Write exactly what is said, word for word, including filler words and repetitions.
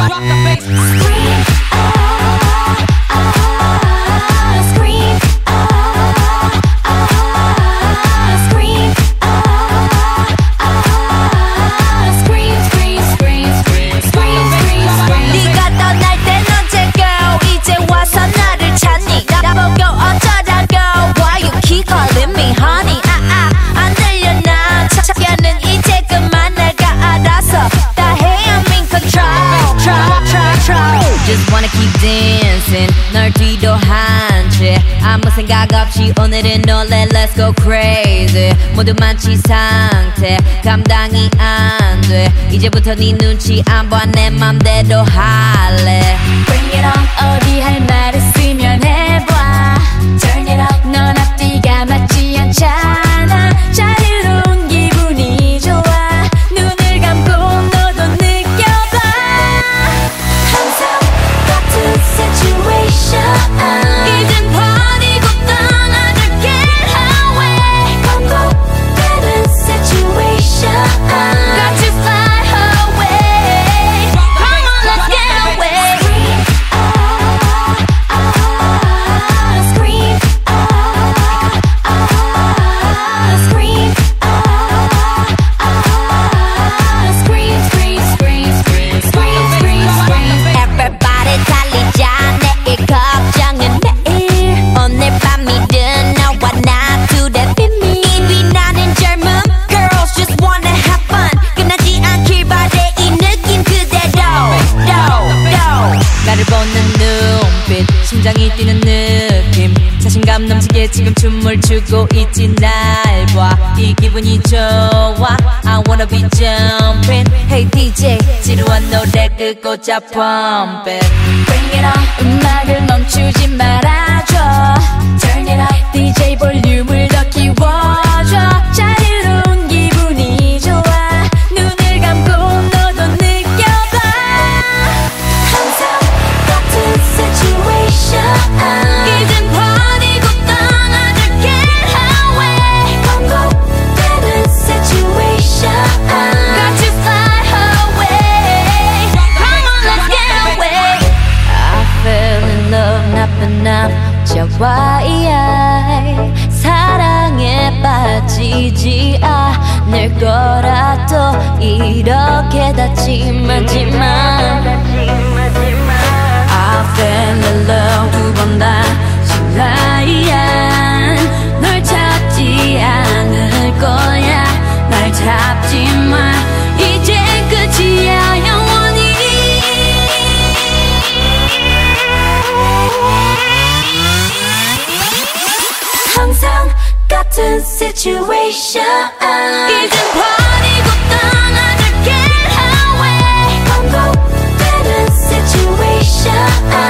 Just wanna keep dancing 널 뒤도 한채 아무 생각 없이 오늘은 놀래 Let's go crazy 모두 만취 상태 감당이 안 돼 이제부터 네 눈치 안 봐 내 맘대로 할래 Bring it on 어디 할 말 있으면 해봐 Turn it up 넌 앞뒤가 맞지 않잖아 자유로운 기분이 좋아 눈을 감고 너도 느껴봐 항상 같은 situation 이젠 버리고 떠나줄게 away 반복되는 situation Got to fly away Come on let's get away Scream ah ah Scream ah ah Scream ah ah Scream scream scream scream scream scream scream Everybody 달리자 내일 걱정은 내일 오늘 밤이든 너와 나 둘의 비밀 입이 나는 젊음 Girls just wanna have fun 끝나지 않길 바래 이 느낌 그대로 do, do. 나를 보는 눈빛 심장이 뛰는 느낌 자신감 넘치게 지금 춤을 추고 있지 날 봐 이 기분이 좋아 I wanna be jumping Hey 디제이 지루한 노래 끄고자 pump it Bring it on 음악을 멈추지 말아줘 Turn it up 디제이 볼륨을 더 키워줘 자유로운 기분이 좋아 눈을 감고 너도 느껴봐 항상 같은 situation 이젠 버리고 떠나줄게 away 반복되는 situation Got to fly away Come on let's get away I fell in love 나쁜 남자와 이 사랑에 빠지지 않을 거라도 이렇게 다치 마지막 I fell in love 두 번 다시 라이안 널 찾지 않을 거야 날 잡지 마 이제 끝이야 영원히 항상 같은 situation 이젠 버리고 떠나줄게 away 반복되는 situation